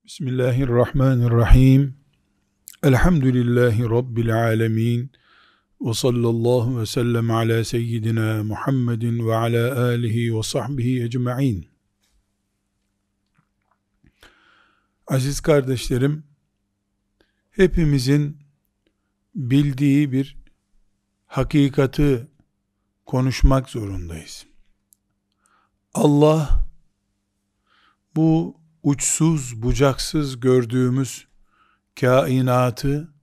Bismillahirrahmanirrahim. Elhamdülillahi Rabbil alemin. Ve sallallahu ve sellem ala seyyidina Muhammedin ve ala alihi ve sahbihi ecma'in. Aziz kardeşlerim, hepimizin bildiği bir hakikati konuşmak zorundayız. Allah, bu uçsuz bucaksız gördüğümüz kainatı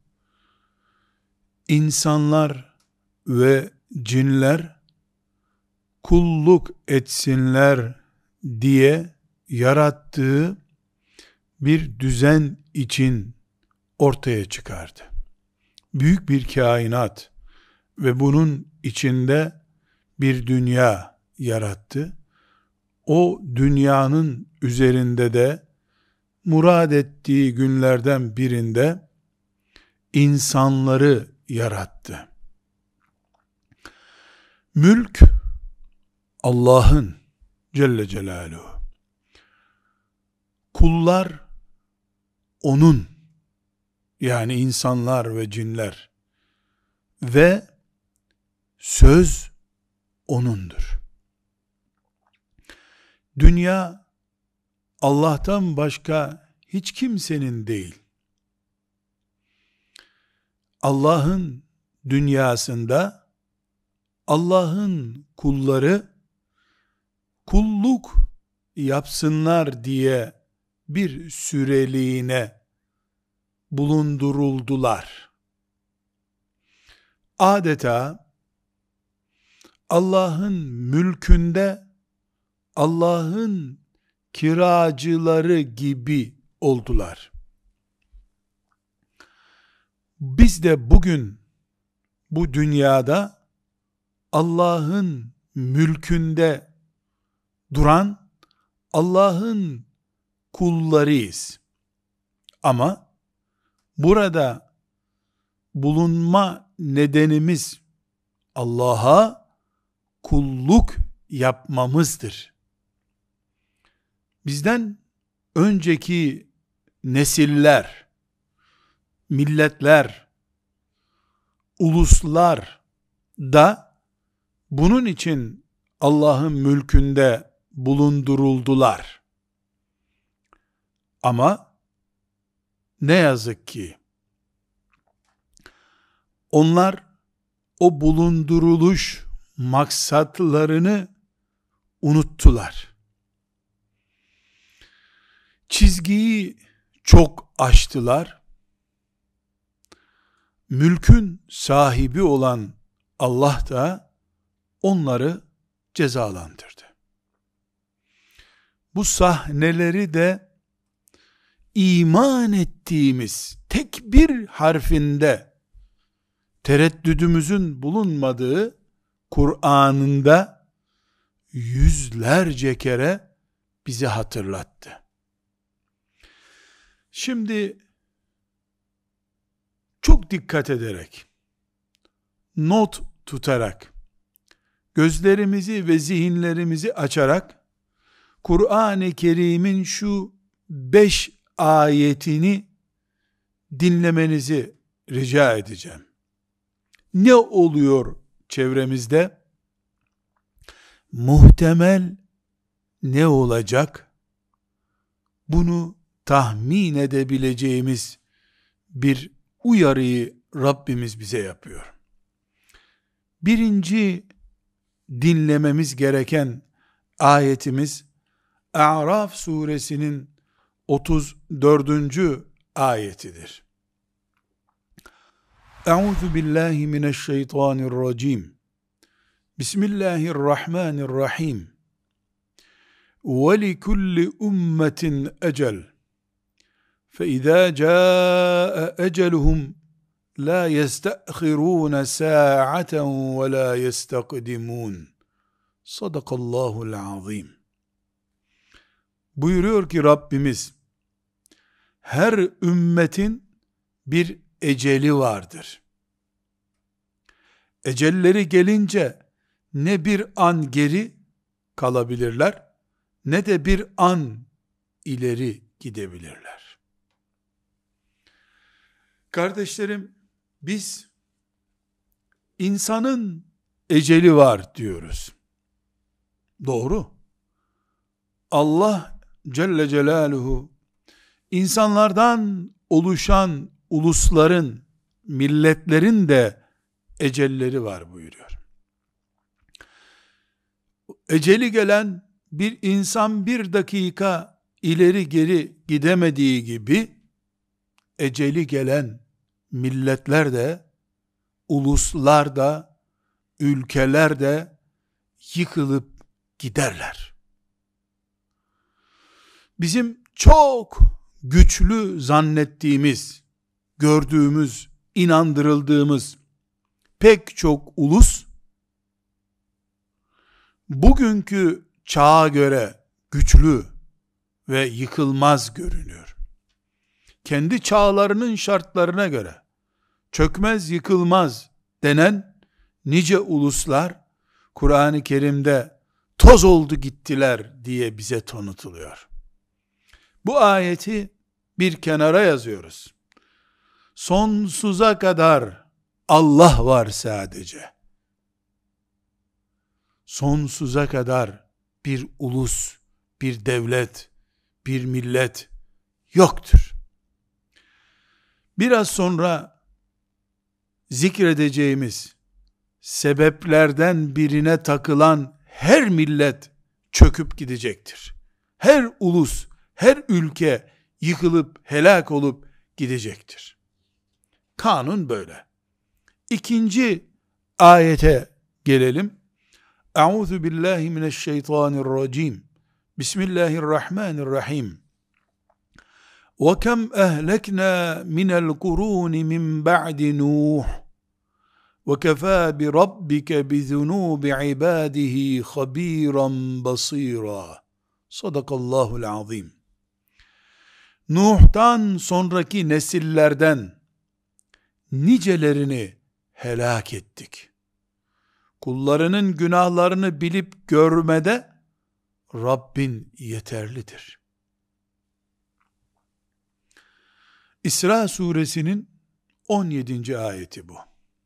insanlar ve cinler kulluk etsinler diye yarattığı bir düzen için ortaya çıkardı. Büyük bir kainat ve bunun içinde bir dünya yarattı. O dünyanın üzerinde de murad ettiği günlerden birinde insanları yarattı. Mülk Allah'ın Celle Celaluhu. Kullar onun, yani insanlar ve cinler, ve söz O'nundur. Dünya Allah'tan başka hiç kimsenin değil. Allah'ın dünyasında Allah'ın kulları kulluk yapsınlar diye bir süreliğine bulunduruldular. Adeta Allah'ın mülkünde Allah'ın kiracıları gibi oldular. Biz de bugün bu dünyada Allah'ın mülkünde duran Allah'ın kullarıyız. Ama burada bulunma nedenimiz Allah'a kulluk yapmamızdır. Bizden önceki nesiller, milletler, uluslar da bunun için Allah'ın mülkünde bulunduruldular. Ama ne yazık ki onlar o bulunduruluş maksatlarını unuttular. Çizgiyi çok aştılar. Mülkün sahibi olan Allah da onları cezalandırdı. Bu sahneleri de iman ettiğimiz tek bir harfinde tereddüdümüzün bulunmadığı Kur'an'ında yüzlerce kere bize hatırlattı. Şimdi çok dikkat ederek, not tutarak, gözlerimizi ve zihinlerimizi açarak Kur'an-ı Kerim'in şu 5 ayetini dinlemenizi rica edeceğim. Ne oluyor çevremizde? Muhtemel ne olacak? Bunu tahmin edebileceğimiz bir uyarıyı Rabbimiz bize yapıyor. Birinci dinlememiz gereken ayetimiz A'raf suresinin 34. ayetidir. Euzu billahi mineşşeytanirracim. Bismillahirrahmanirrahim. Ve likulli ummetin ecel. فَإِذَا جَاءَ أَجَلُهُمْ لَا يَسْتَأْخِرُونَ سَاعَةً وَلَا يَسْتَقْدِمُونَ. Sadakallahul azim. Buyuruyor ki Rabbimiz, her ümmetin bir eceli vardır. Ecelleri gelince ne bir an geri kalabilirler, ne de bir an ileri gidebilirler. Kardeşlerim, biz insanın eceli var diyoruz. Doğru. Allah Celle Celaluhu insanlardan oluşan ulusların, milletlerin de ecelleri var buyuruyor. Eceli gelen bir insan bir dakika ileri geri gidemediği gibi, eceli gelen milletler de, uluslar da, ülkeler de yıkılıp giderler. Bizim çok güçlü zannettiğimiz, gördüğümüz, inandırıldığımız pek çok ulus, bugünkü çağa göre güçlü ve yıkılmaz görünüyor. Kendi çağlarının şartlarına göre çökmez yıkılmaz denen nice uluslar, Kur'an-ı Kerim'de toz oldu gittiler diye bize tanıtılıyor. Bu ayeti bir kenara yazıyoruz. Sonsuza kadar Allah var sadece. Sonsuza kadar bir ulus, bir devlet, bir millet yoktur. Biraz sonra zikredeceğimiz sebeplerden birine takılan her millet çöküp gidecektir. Her ulus, her ülke yıkılıp helak olup gidecektir. Kanun böyle. İkinci ayete gelelim. Euzu billahi mineşşeytanirracim. Bismillahirrahmanirrahim. وَكَمْ أَهْلَكْنَا مِنَ الْقُرُونِ مِنْ بَعْدِ نُوحٍ وَكَفَى بِرَبِّكَ بِذُنُوبِ عِبَادِهِ خَبِيرًا بَصِيرًا. Sadakallahul azim. Nuh'tan sonraki nesillerden nicelerini helak ettik. Kullarının günahlarını bilip görmede Rabbin yeterlidir. İsra suresinin 17. ayeti bu.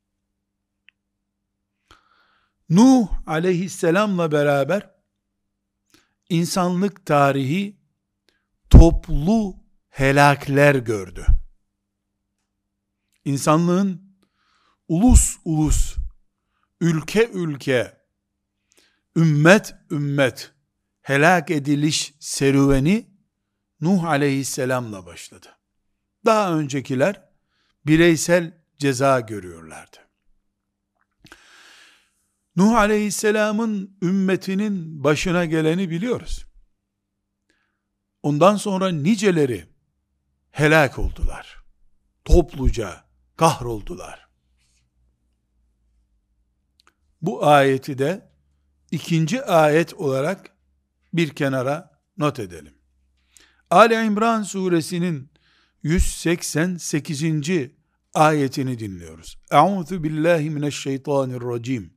Nuh aleyhisselamla beraber insanlık tarihi toplu helakler gördü. İnsanlığın ulus ulus, ülke ülke, ümmet ümmet helak ediliş serüveni Nuh aleyhisselamla başladı. Daha öncekiler bireysel ceza görüyorlardı. Nuh aleyhisselamın ümmetinin başına geleni biliyoruz. Ondan sonra niceleri helak oldular. Topluca kahroldular. Bu ayeti de ikinci ayet olarak bir kenara not edelim. Ali İmran suresinin 188. ayetini dinliyoruz. Euzu billahi mineşşeytanirracim.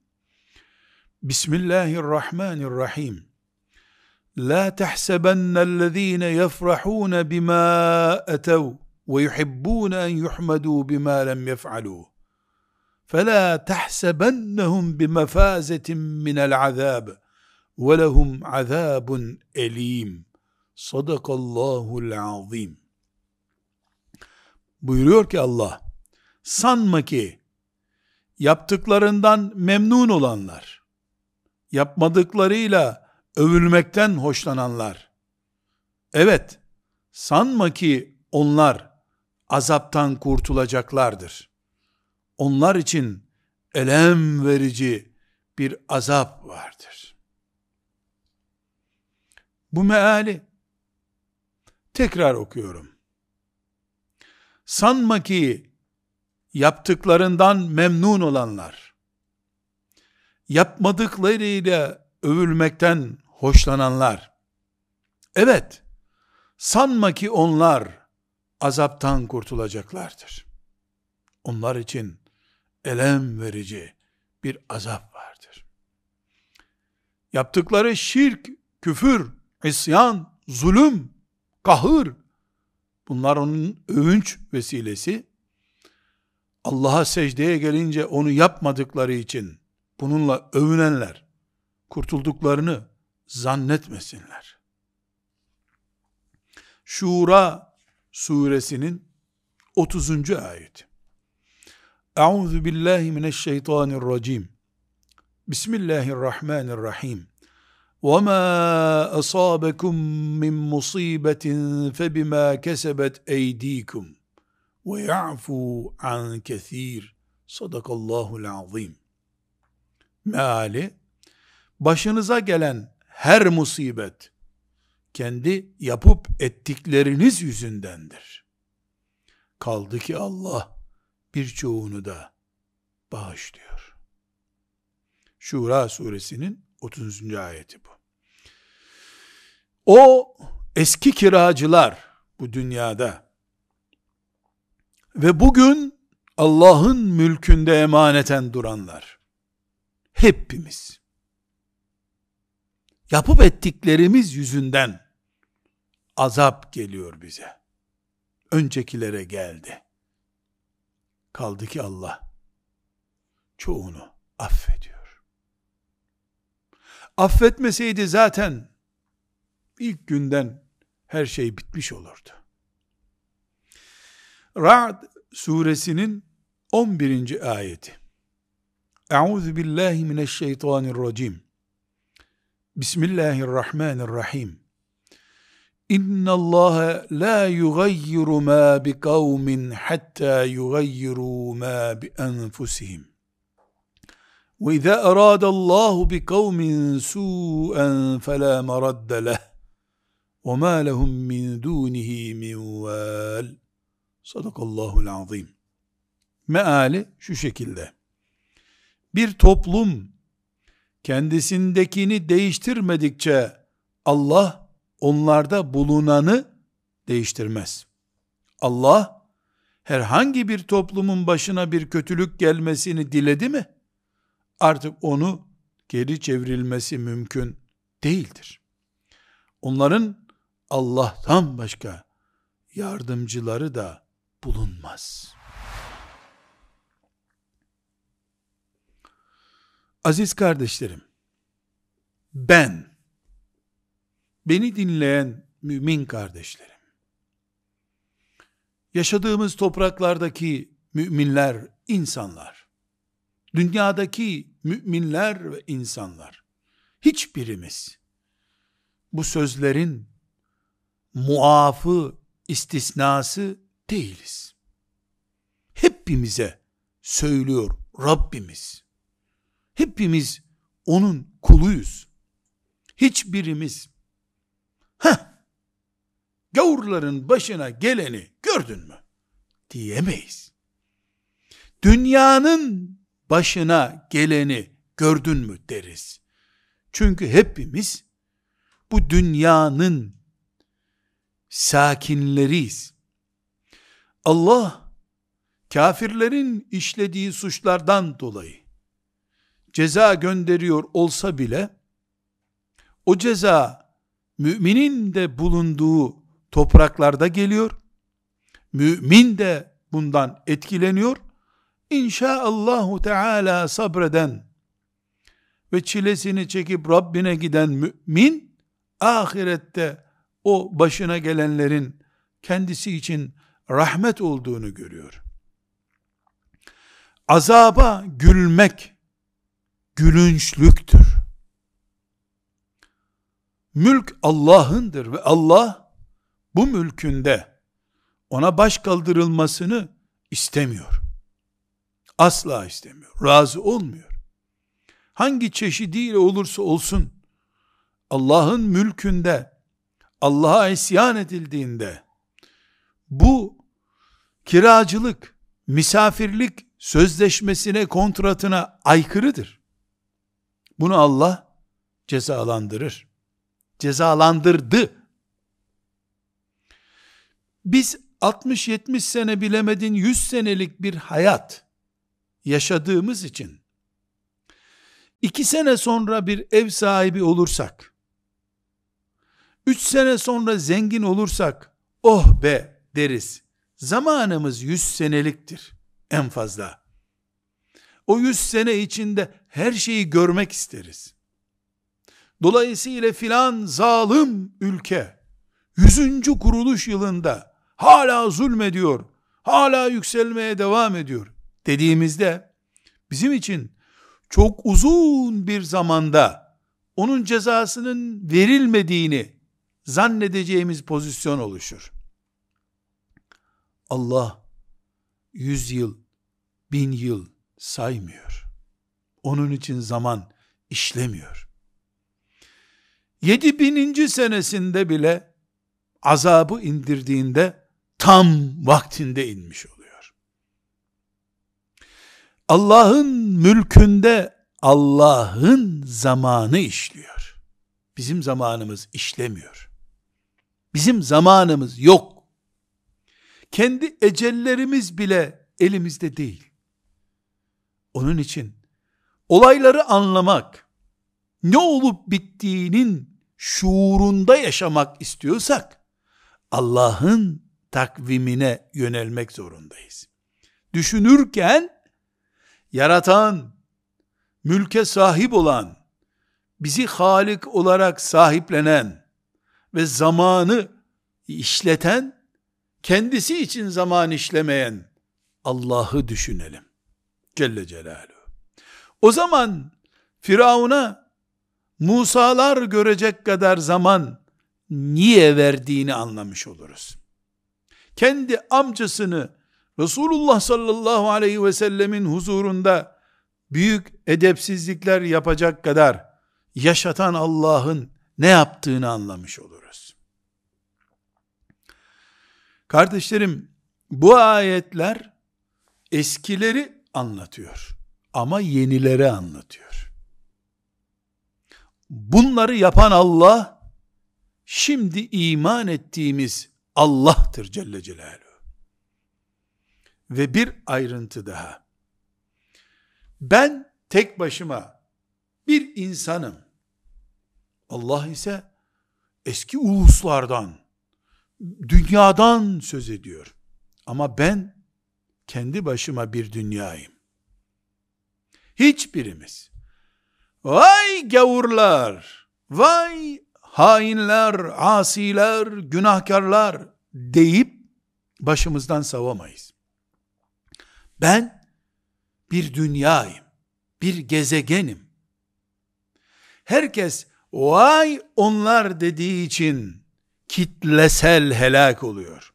Bismillahirrahmanirrahim. La tahsabennellezine yefrahun bima etev ve yuhibbun en yuhmadu bima lem yef'alu. فَلَا تَحْسَبَنَّهُمْ بِمَفَازَةٍ مِنَ الْعَذَابِ وَلَهُمْ عَذَابٌ اَلِيمٌ. Sadakallahul azim. Buyuruyor ki Allah, sanma ki yaptıklarından memnun olanlar, yapmadıklarıyla övülmekten hoşlananlar, evet, sanma ki onlar azaptan kurtulacaklardır. Onlar için elem verici bir azap vardır. Bu meali tekrar okuyorum. Sanma ki yaptıklarından memnun olanlar, yapmadıklarıyla övülmekten hoşlananlar, evet, sanma ki onlar azaptan kurtulacaklardır. Onlar için elem verici bir azap vardır. Yaptıkları şirk, küfür, isyan, zulüm, kahır, bunlar onun övünç vesilesi. Allah'a secdeye gelince onu yapmadıkları için bununla övünenler kurtulduklarını zannetmesinler. Şura suresinin 30. ayeti. Euzu billahi mineşşeytanirracim. Bismillahirrahmanirrahim. وَمَا أَصَابَكُم مِّن مُّصِيبَةٍ فَبِمَا كَسَبَتْ أَيْدِيكُمْ وَيَعْفُوا عَنْ كَثِيرٍ. Sadakallahul azim. Meali, başınıza gelen her musibet kendi yapıp ettikleriniz yüzündendir. Kaldı ki Allah birçoğunu da bağışlıyor. Şura suresinin 30. ayeti bu. O eski kiracılar bu dünyada ve bugün Allah'ın mülkünde emaneten duranlar, hepimiz yapıp ettiklerimiz yüzünden azap geliyor bize. Öncekilere geldi. Kaldı ki Allah çoğunu affediyor. Affetmeseydi zaten ilk günden her şey bitmiş olurdu. Ra'd suresinin 11. ayeti. Euzu billahi mineşşeytanirracim. Bismillahirrahmanirrahim. İnnallâhe lâ yugayyiru mâ bi kavmin hattâ yugayyiru mâ bi enfusihim. Ve izâ erâdallâhu bi kavmin sû'en felâ meradde leh. Ve mâ lehum min dûnihi min vâl. Sadakallahul azim. Meali şu şekilde. Bir toplum kendisindekini değiştirmedikçe Allah onlarda bulunanı değiştirmez. Allah herhangi bir toplumun başına bir kötülük gelmesini diledi mi, artık onu geri çevrilmesi mümkün değildir. Onların Allah'tan başka yardımcıları da bulunmaz. Aziz kardeşlerim, beni dinleyen mümin kardeşlerim, yaşadığımız topraklardaki müminler, insanlar, dünyadaki müminler ve insanlar, hiçbirimiz bu sözlerin muafı, istisnası değiliz. Hepimize söylüyor Rabbimiz. Hepimiz onun kuluyuz. Hiçbirimiz gavurların başına geleni gördün mü diyemeyiz. Dünyanın başına geleni gördün mü deriz. Çünkü hepimiz bu dünyanın sakinleriyiz. Allah kafirlerin işlediği suçlardan dolayı ceza gönderiyor olsa bile o ceza müminin de bulunduğu topraklarda geliyor. Mümin de bundan etkileniyor. İnşaallahu Teala sabreden ve çilesini çekip Rabbine giden mümin ahirette o başına gelenlerin kendisi için rahmet olduğunu görüyor. Azaba gülmek gülünçlüktür. Mülk Allah'ındır ve Allah bu mülkünde ona baş kaldırılmasını istemiyor. Asla istemiyor. Razı olmuyor. Hangi çeşidiyle olursa olsun Allah'ın mülkünde Allah'a isyan edildiğinde bu kiracılık, misafirlik sözleşmesine, kontratına aykırıdır. Bunu Allah cezalandırır. Cezalandırdı. Biz 60-70 sene, bilemedin 100 senelik bir hayat yaşadığımız için 2 sene sonra bir ev sahibi olursak, 3 sene sonra zengin olursak, oh be deriz. Zamanımız 100 seneliktir. en fazla. O 100 sene içinde her şeyi görmek isteriz. Dolayısıyla filan zalim ülke 100. kuruluş yılında hala zulmediyor, hala yükselmeye devam ediyor dediğimizde bizim için çok uzun bir zamanda onun cezasının verilmediğini zannedeceğimiz pozisyon oluşur. Allah 100 yıl, 1000 yıl saymıyor. Onun için zaman işlemiyor. 7000. senesinde bile azabı indirdiğinde tam vaktinde inmiş oluyor. Allah'ın mülkünde Allah'ın zamanı işliyor. Bizim zamanımız işlemiyor. Bizim zamanımız yok. Kendi ecellerimiz bile elimizde değil. Onun için olayları anlamak, ne olup bittiğinin şuurunda yaşamak istiyorsak, Allah'ın takvimine yönelmek zorundayız. Düşünürken, yaratan, mülke sahip olan, bizi Halik olarak sahiplenen ve zamanı işleten, kendisi için zaman işlemeyen Allah'ı düşünelim. Celle Celaluhu. O zaman Firavun'a Musa'lar görecek kadar zaman niye verdiğini anlamış oluruz. Kendi amcasını Resulullah sallallahu aleyhi ve sellemin huzurunda büyük edepsizlikler yapacak kadar yaşatan Allah'ın ne yaptığını anlamış oluruz. Kardeşlerim, bu ayetler eskileri anlatıyor ama yenileri anlatıyor. Bunları yapan Allah, şimdi iman ettiğimiz Allah'tır Celle Celaluhu. Ve bir ayrıntı daha. Ben tek başıma bir insanım. Allah ise eski uluslardan, dünyadan söz ediyor. Ama ben kendi başıma bir dünyayım. Hiçbirimiz, vay gavurlar, vay hainler, asiler, günahkarlar deyip başımızdan savamayız. Ben bir dünyayım, bir gezegenim. Herkes vay onlar dediği için kitlesel helak oluyor.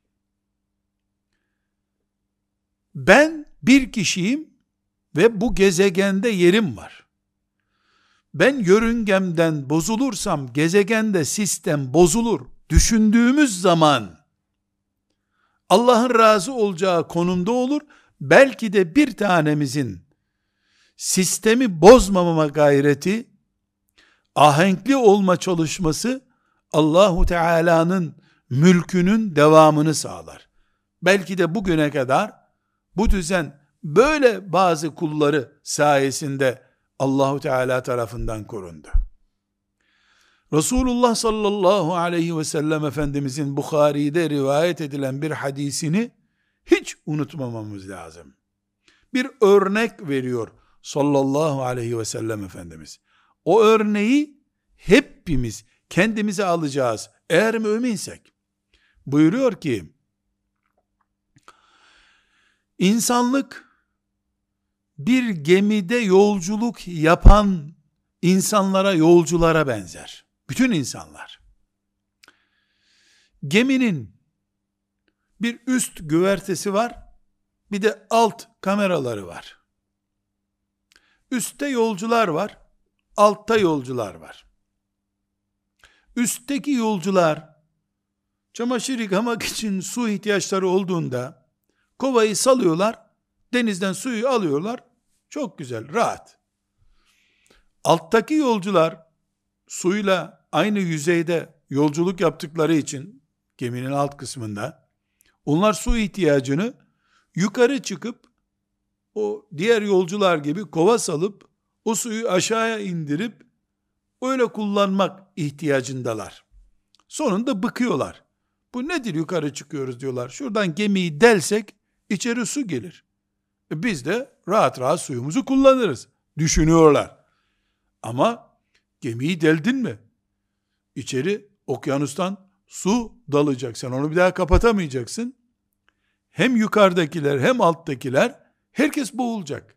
Ben bir kişiyim ve bu gezegende yerim var. Ben yörüngemden bozulursam gezegende sistem bozulur düşündüğümüz zaman Allah'ın razı olacağı konumda olur. Belki de bir tanemizin sistemi bozmamama gayreti, ahenkli olma çalışması Allahu Teala'nın mülkünün devamını sağlar. Belki de bugüne kadar bu düzen böyle bazı kulları sayesinde Allahu Teala tarafından korundu. Resulullah sallallahu aleyhi ve sellem Efendimizin Bukhari'de rivayet edilen bir hadisini hiç unutmamamız lazım. Bir örnek veriyor sallallahu aleyhi ve sellem Efendimiz. O örneği hepimiz kendimize alacağız eğer müminsek. Buyuruyor ki, insanlık bir gemide yolculuk yapan insanlara, yolculara benzer. Bütün insanlar. Geminin bir üst güvertesi var, bir de alt kameraları var. Üstte yolcular var, altta yolcular var. Üstteki yolcular çamaşır yıkamak için su ihtiyaçları olduğunda kovayı salıyorlar, denizden suyu alıyorlar, çok güzel, rahat. Alttaki yolcular suyla aynı yüzeyde yolculuk yaptıkları için geminin alt kısmında onlar su ihtiyacını yukarı çıkıp o diğer yolcular gibi kova salıp o suyu aşağıya indirip öyle kullanmak ihtiyacındalar. Sonunda bıkıyorlar. Bu nedir, yukarı çıkıyoruz diyorlar. Şuradan gemiyi delsek içeri su gelir. Biz de rahat rahat suyumuzu kullanırız. Düşünüyorlar. Ama gemiyi deldin mi? İçeri okyanustan su dalacak. Sen onu bir daha kapatamayacaksın. Hem yukarıdakiler hem alttakiler herkes boğulacak.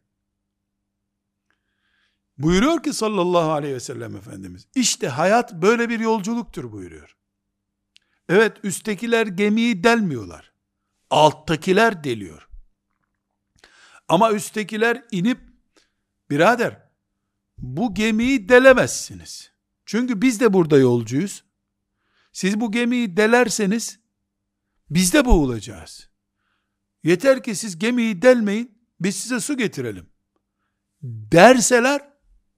Buyuruyor ki sallallahu aleyhi ve sellem Efendimiz, İşte hayat böyle bir yolculuktur buyuruyor. Evet, üsttekiler gemiyi delmiyorlar. Alttakiler deliyor. Ama üsttekiler inip, birader bu gemiyi delemezsiniz. Çünkü biz de burada yolcuyuz. Siz bu gemiyi delerseniz biz de boğulacağız. Yeter ki siz gemiyi delmeyin, biz size su getirelim derseler,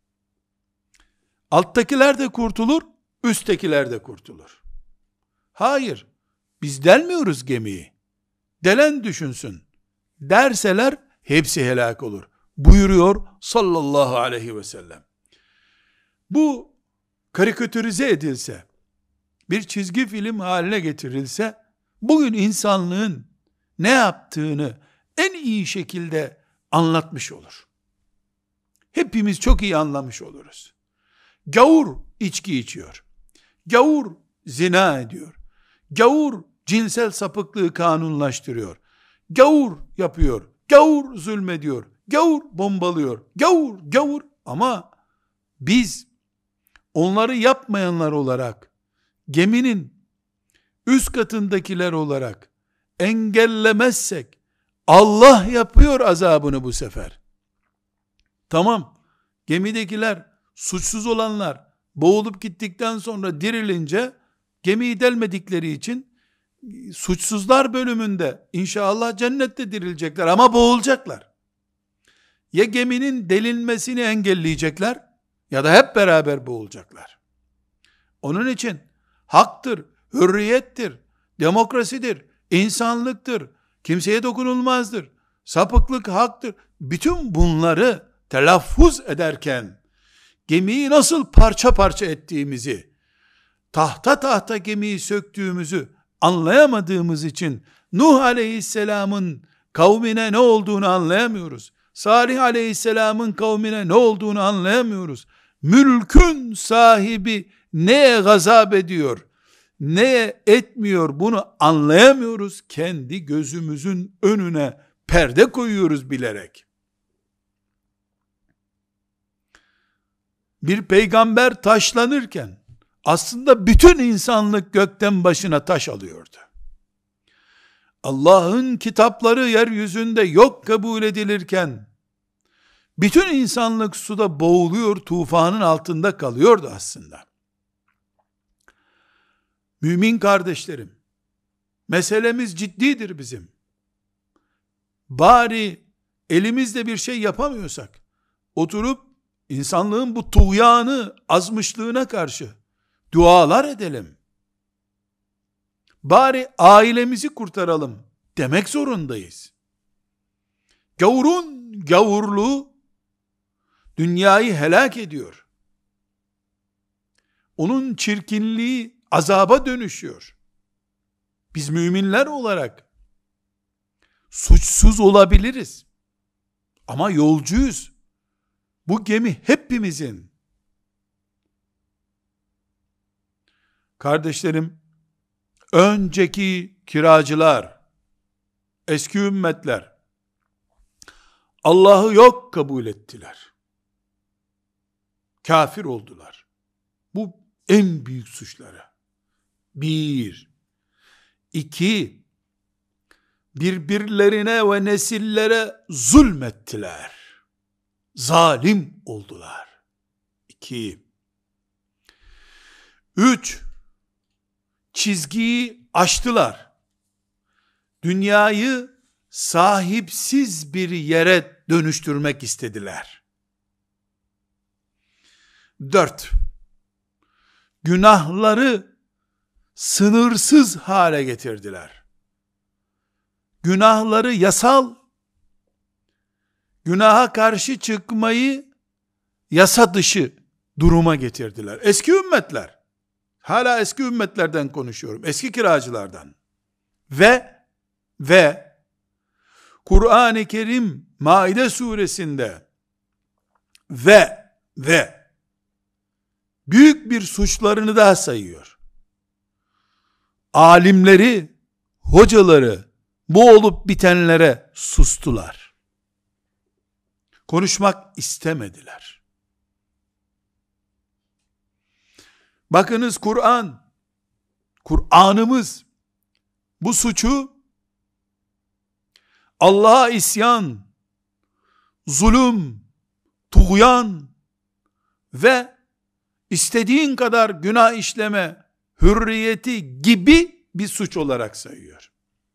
alttakiler de kurtulur, üsttekiler de kurtulur. Hayır, biz delmiyoruz gemiyi, delen düşünsün derseler, hepsi helak olur buyuruyor sallallahu aleyhi ve sellem. Bu karikatürize edilse, bir çizgi film haline getirilse, bugün insanlığın ne yaptığını en iyi şekilde anlatmış olur. Hepimiz çok iyi anlamış oluruz. Gavur içki içiyor. Gavur zina ediyor. Gavur cinsel sapıklığı kanunlaştırıyor. Gavur yapıyor. Gavur zulmediyor. Gavur bombalıyor. Gavur. Ama biz onları yapmayanlar olarak, geminin üst katındakiler olarak engellemezsek, Allah yapıyor azabını bu sefer. Tamam, gemidekiler, suçsuz olanlar, boğulup gittikten sonra dirilince, gemiyi delmedikleri için, suçsuzlar bölümünde, inşallah cennette dirilecekler ama boğulacaklar. Ya geminin delinmesini engelleyecekler, ya da hep beraber boğulacaklar. Onun için, haktır, hürriyettir, demokrasidir, insanlıktır, kimseye dokunulmazdır, sapıklık haktır. Bütün bunları telaffuz ederken, gemiyi nasıl parça parça ettiğimizi, tahta tahta gemiyi söktüğümüzü anlayamadığımız için, Nuh aleyhisselamın kavmine ne olduğunu anlayamıyoruz. Salih aleyhisselamın kavmine ne olduğunu anlayamıyoruz. Mülkün sahibi neye gazap ediyor, neye etmiyor, bunu anlayamıyoruz. Kendi gözümüzün önüne perde koyuyoruz bilerek. Bir peygamber taşlanırken, aslında bütün insanlık gökten başına taş alıyordu. Allah'ın kitapları yeryüzünde yok kabul edilirken, bütün insanlık suda boğuluyor, tufanın altında kalıyordu aslında. Mümin kardeşlerim, meselemiz ciddidir bizim. Bari elimizde bir şey yapamıyorsak, oturup insanlığın bu tuğyanı, azmışlığına karşı dualar edelim. Bari ailemizi kurtaralım demek zorundayız. Gavurun gavurluğu dünyayı helak ediyor. Onun çirkinliği azaba dönüşüyor. Biz müminler olarak suçsuz olabiliriz. Ama yolcuyuz. Bu gemi hepimizin. Kardeşlerim, önceki kiracılar, eski ümmetler, Allah'ı yok kabul ettiler. Kafir oldular. Bu en büyük suçları. 1. 2. Birbirlerine ve nesillere zulmettiler. Zalim oldular. 2. 3. Çizgiyi aştılar. Dünyayı sahipsiz bir yere dönüştürmek istediler. 4. Günahları sınırsız hale getirdiler. Günahları yasal, günaha karşı çıkmayı yasa dışı duruma getirdiler. Eski ümmetler, hala eski ümmetlerden konuşuyorum, eski kiracılardan ve Kur'an-ı Kerim Maide suresinde ve büyük bir suçlarını daha sayıyor. Alimleri, hocaları bu olup bitenlere sustular. Konuşmak istemediler. Bakınız Kur'an'ımız bu suçu Allah'a isyan, zulüm, tuğyan ve istediğin kadar günah işleme hürriyeti gibi bir suç olarak sayıyor.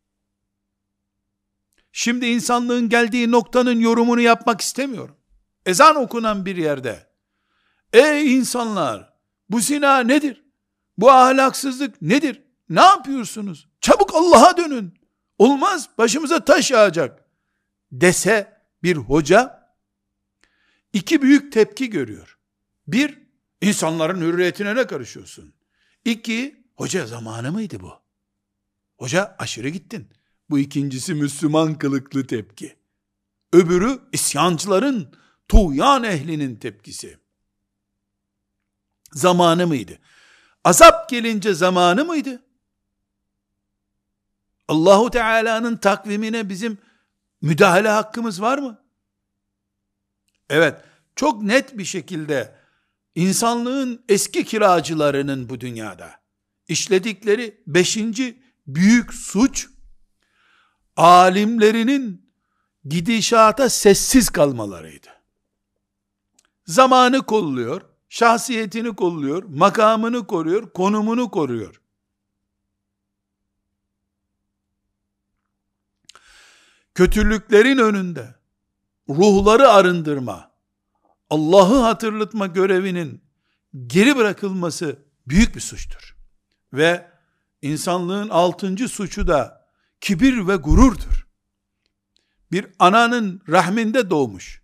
Şimdi insanlığın geldiği noktanın yorumunu yapmak istemiyorum. Ezan okunan bir yerde, ey insanlar, bu zina nedir? Bu ahlaksızlık nedir? Ne yapıyorsunuz? Çabuk Allah'a dönün. Olmaz, başımıza taş yağacak dese bir hoca, iki büyük tepki görüyor. Bir, insanların hürriyetine ne karışıyorsun? İki, hoca zamanı mıydı bu? Hoca aşırı gittin. Bu ikincisi Müslüman kılıklı tepki. Öbürü isyancıların, tuğyan ehlinin tepkisi. Zamanı mıydı? Azap gelince zamanı mıydı? Allahu Teala'nın takvimine bizim müdahale hakkımız var mı? Evet, çok net bir şekilde insanlığın eski kiracılarının bu dünyada işledikleri 5. büyük suç, alimlerinin gidişata sessiz kalmalarıydı. Zamanı kolluyor, şahsiyetini kolluyor, makamını koruyor, konumunu koruyor. Kötülüklerin önünde ruhları arındırma, Allah'ı hatırlatma görevinin geri bırakılması büyük bir suçtur. Ve insanlığın 6. suçu da kibir ve gururdur. Bir ananın rahminde doğmuş,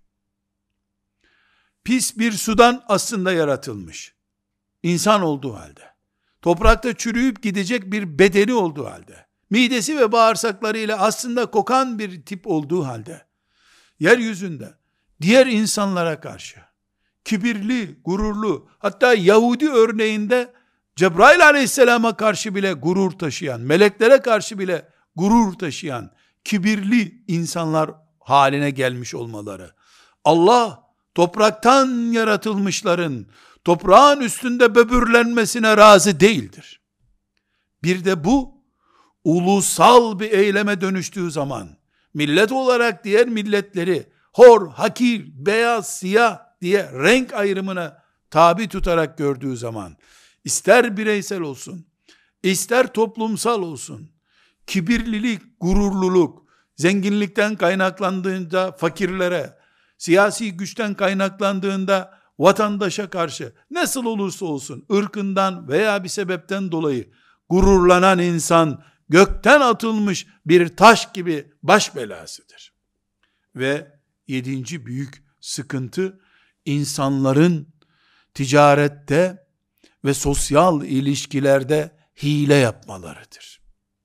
pis bir sudan aslında yaratılmış, insan olduğu halde, toprakta çürüyüp gidecek bir bedeni olduğu halde, midesi ve bağırsaklarıyla aslında kokan bir tip olduğu halde, yeryüzünde diğer insanlara karşı kibirli, gururlu, hatta Yahudi örneğinde Cebrail aleyhisselama karşı bile gurur taşıyan, meleklere karşı bile gurur taşıyan kibirli insanlar haline gelmiş olmaları, Allah topraktan yaratılmışların toprağın üstünde böbürlenmesine razı değildir. Bir de bu ulusal bir eyleme dönüştüğü zaman, millet olarak diğer milletleri hor, hakir, beyaz, siyah diye renk ayrımına tabi tutarak gördüğü zaman, ister bireysel olsun, ister toplumsal olsun, kibirlilik, gururluluk, zenginlikten kaynaklandığında fakirlere, siyasi güçten kaynaklandığında vatandaşa karşı, nasıl olursa olsun, ırkından veya bir sebepten dolayı gururlanan insan, gökten atılmış bir taş gibi baş belasıdır. Ve 7. büyük sıkıntı, insanların ticarette ve sosyal ilişkilerde hile yapmalarıdır.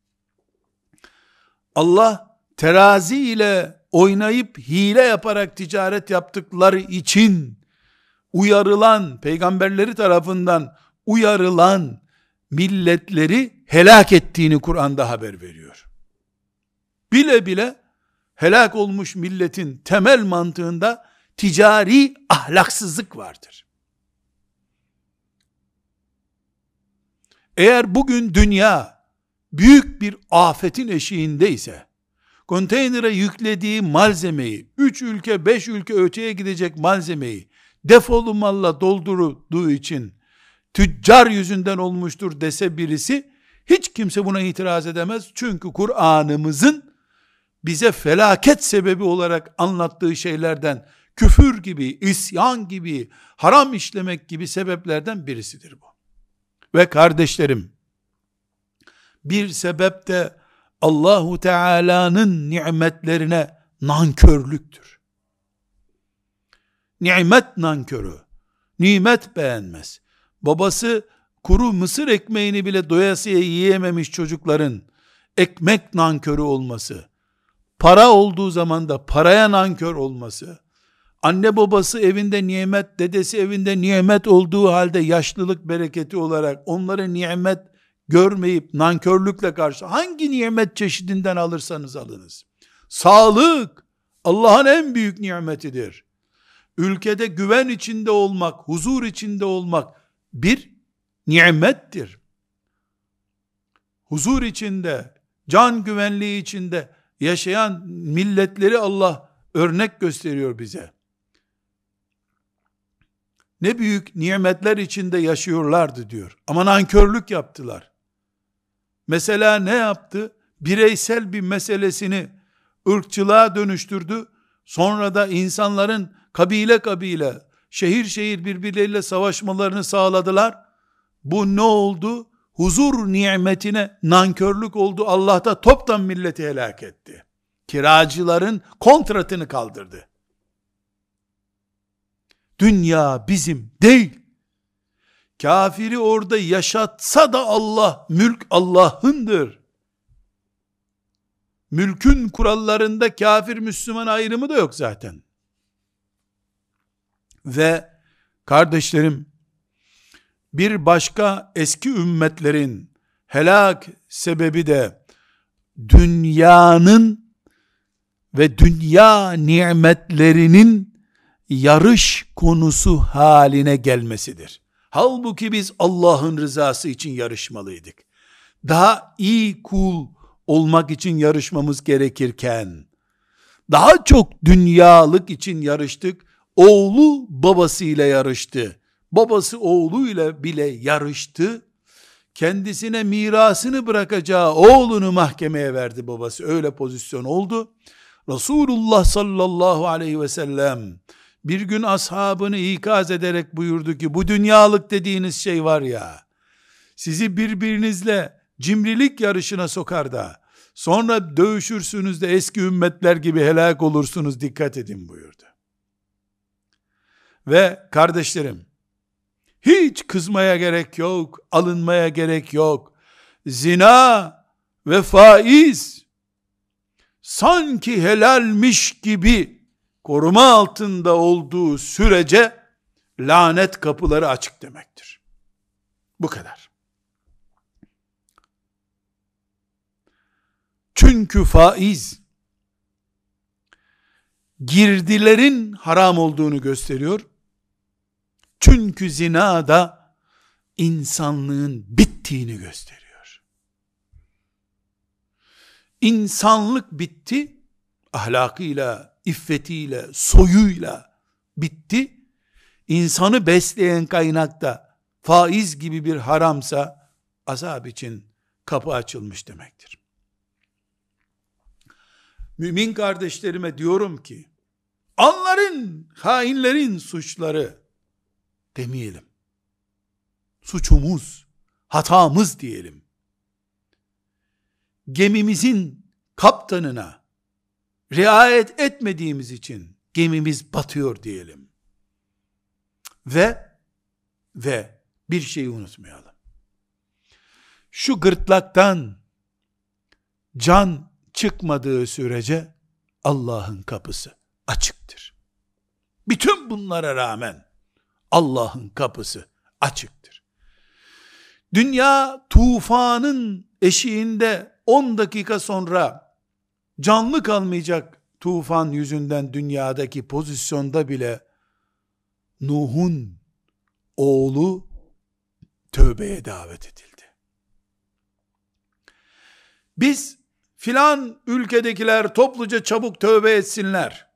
Allah terazi ile oynayıp hile yaparak ticaret yaptıkları için uyarılan, peygamberleri tarafından uyarılan milletleri helak ettiğini Kur'an'da haber veriyor. Bile bile helak olmuş milletin temel mantığında ticari ahlaksızlık vardır. Eğer bugün dünya büyük bir afetin eşiğindeyse, konteynere yüklediği malzemeyi, 3 ülke 5 ülke öteye gidecek malzemeyi defolu malla doldurduğu için tüccar yüzünden olmuştur dese birisi, hiç kimse buna itiraz edemez. Çünkü Kur'an'ımızın bize felaket sebebi olarak anlattığı şeylerden küfür gibi, isyan gibi, haram işlemek gibi sebeplerden birisidir bu. Ve kardeşlerim, bir sebep de Allahu Teala'nın nimetlerine nankörlüktür. Nimet nankörü, nimet beğenmez. Babası kuru mısır ekmeğini bile doyasıya yiyememiş çocukların ekmek nankörü olması, para olduğu zaman da paraya nankör olması, anne babası evinde nimet, dedesi evinde nimet olduğu halde yaşlılık bereketi olarak onları nimet görmeyip nankörlükle karşı, hangi nimet çeşidinden alırsanız alınız. Sağlık Allah'ın en büyük nimetidir. Ülkede güven içinde olmak, huzur içinde olmak bir nimettir. Huzur içinde, can güvenliği içinde yaşayan milletleri Allah örnek gösteriyor bize. Ne büyük nimetler içinde yaşıyorlardı diyor. Ama nankörlük yaptılar. Mesela ne yaptı? Bireysel bir meselesini ırkçılığa dönüştürdü. Sonra da insanların kabile kabile, şehir şehir birbirleriyle savaşmalarını sağladılar. Bu ne oldu? Huzur nimetine nankörlük oldu. Allah da toptan milleti helak etti. Kiracıların kontratını kaldırdı. Dünya bizim değil. Kafiri orada yaşatsa da Allah, mülk Allah'ındır. Mülkün kurallarında kafir Müslüman ayrımı da yok zaten. Ve kardeşlerim, bir başka eski ümmetlerin helak sebebi de dünyanın ve dünya nimetlerinin yarış konusu haline gelmesidir. Halbuki biz Allah'ın rızası için yarışmalıydık. Daha iyi kul olmak için yarışmamız gerekirken, daha çok dünyalık için yarıştık. Oğlu babasıyla yarıştı. Babası oğluyla bile yarıştı. Kendisine mirasını bırakacağı oğlunu mahkemeye verdi babası. Öyle pozisyon oldu. Resulullah sallallahu aleyhi ve sellem bir gün ashabını ikaz ederek buyurdu ki, bu dünyalık dediğiniz şey var ya, sizi birbirinizle cimrilik yarışına sokar da, sonra dövüşürsünüz de eski ümmetler gibi helak olursunuz, dikkat edin buyurdu. Ve kardeşlerim, hiç kızmaya gerek yok, alınmaya gerek yok. Zina ve faiz sanki helalmiş gibi koruma altında olduğu sürece lanet kapıları açık demektir. Bu kadar. Çünkü faiz girdilerin haram olduğunu gösteriyor. Çünkü zina da insanlığın bittiğini gösteriyor. İnsanlık bitti, ahlakıyla, iffetiyle, soyuyla bitti. İnsanı besleyen kaynak da faiz gibi bir haramsa, azap için kapı açılmış demektir. Mümin kardeşlerime diyorum ki, onların, hainlerin suçları demeyelim. Suçumuz, hatamız diyelim. Gemimizin kaptanına riayet etmediğimiz için gemimiz batıyor diyelim. Ve bir şeyi unutmayalım. Şu gırtlaktan can çıkmadığı sürece Allah'ın kapısı açıktır. Bütün bunlara rağmen Allah'ın kapısı açıktır. Dünya tufanın eşiğinde 10 dakika sonra canlı kalmayacak tufan yüzünden dünyadaki pozisyonda bile Nuh'un oğlu tövbeye davet edildi. Biz filan ülkedekiler topluca çabuk tövbe etsinler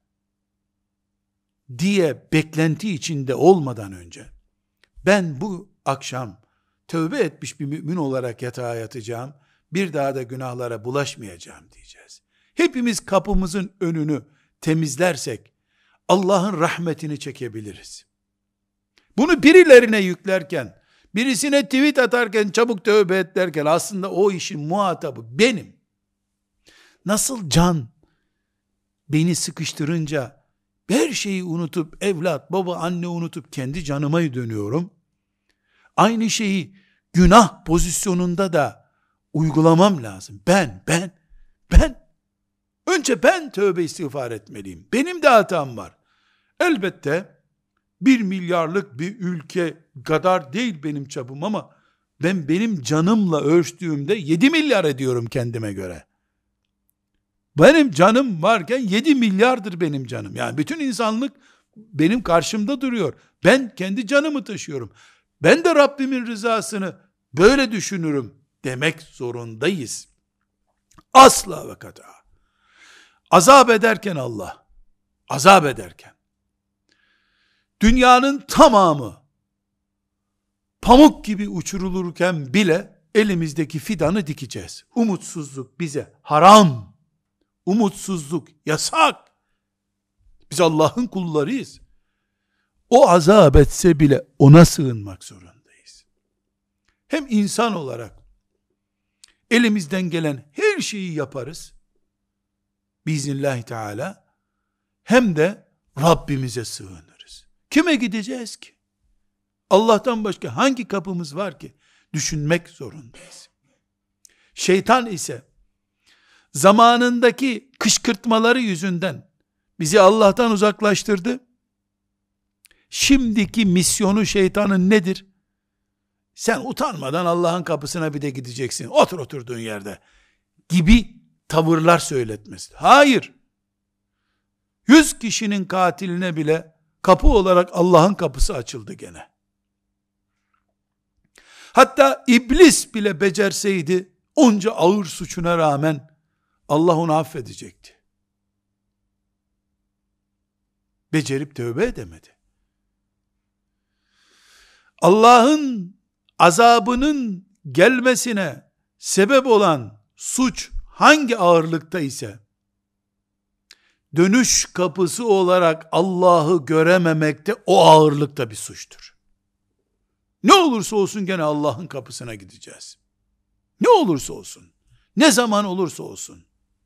diye beklenti içinde olmadan önce, ben bu akşam tövbe etmiş bir mümin olarak yatağa yatacağım, bir daha da günahlara bulaşmayacağım diyeceğiz. Hepimiz kapımızın önünü temizlersek Allah'ın rahmetini çekebiliriz. Bunu birilerine yüklerken, birisine tweet atarken çabuk tövbe et derken aslında o işin muhatabı benim. Nasıl can beni sıkıştırınca her şeyi unutup, evlat, baba, anne unutup kendi canıma dönüyorum. Aynı şeyi günah pozisyonunda da uygulamam lazım. Ben Önce ben tövbe istiğfar etmeliyim. Benim de hatam var. Elbette 1 milyarlık bir ülke kadar değil benim çapım ama ben benim canımla ölçtüğümde 7 milyar ediyorum kendime göre. Benim canım varken 7 milyardır benim canım. Yani bütün insanlık benim karşımda duruyor. Ben kendi canımı taşıyorum. Ben de Rabbimin rızasını böyle düşünürüm demek zorundayız. Asla ve kata. Azap ederken Allah, azap ederken, dünyanın tamamı pamuk gibi uçurulurken bile elimizdeki fidanı dikeceğiz. Umutsuzluk bize haram. Umutsuzluk yasak. Biz Allah'ın kullarıyız. O azap etse bile ona sığınmak zorundayız. Hem insan olarak elimizden gelen her şeyi yaparız. Biiznillahü teala. Hem de Rabbimize sığınırız. Kime gideceğiz ki? Allah'tan başka hangi kapımız var ki? Düşünmek zorundayız. Şeytan ise zamanındaki kışkırtmaları yüzünden bizi Allah'tan uzaklaştırdı. Şimdiki misyonu şeytanın nedir? Sen utanmadan Allah'ın kapısına bir de gideceksin. Otur oturduğun yerde gibi tavırlar söyletmesi. Hayır. 100 kişinin katiline bile kapı olarak Allah'ın kapısı açıldı gene. Hatta iblis bile becerseydi onca ağır suçuna rağmen Allah onu affedecekti. Becerip tövbe edemedi. Allah'ın azabının gelmesine sebep olan suç hangi ağırlıkta ise dönüş kapısı olarak Allah'ı görememek de o ağırlıkta bir suçtur. Ne olursa olsun gene Allah'ın kapısına gideceğiz. Ne olursa olsun. Ne zaman olursa olsun.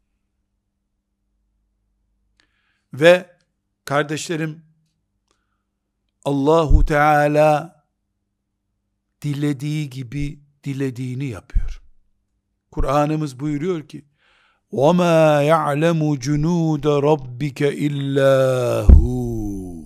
Ve kardeşlerim, Allahu Teala dilediği gibi dilediğini yapıyor. Kur'an'ımız buyuruyor ki وَمَا يَعْلَمُ جُنُودَ رَبِّكَ إِلَّا هُ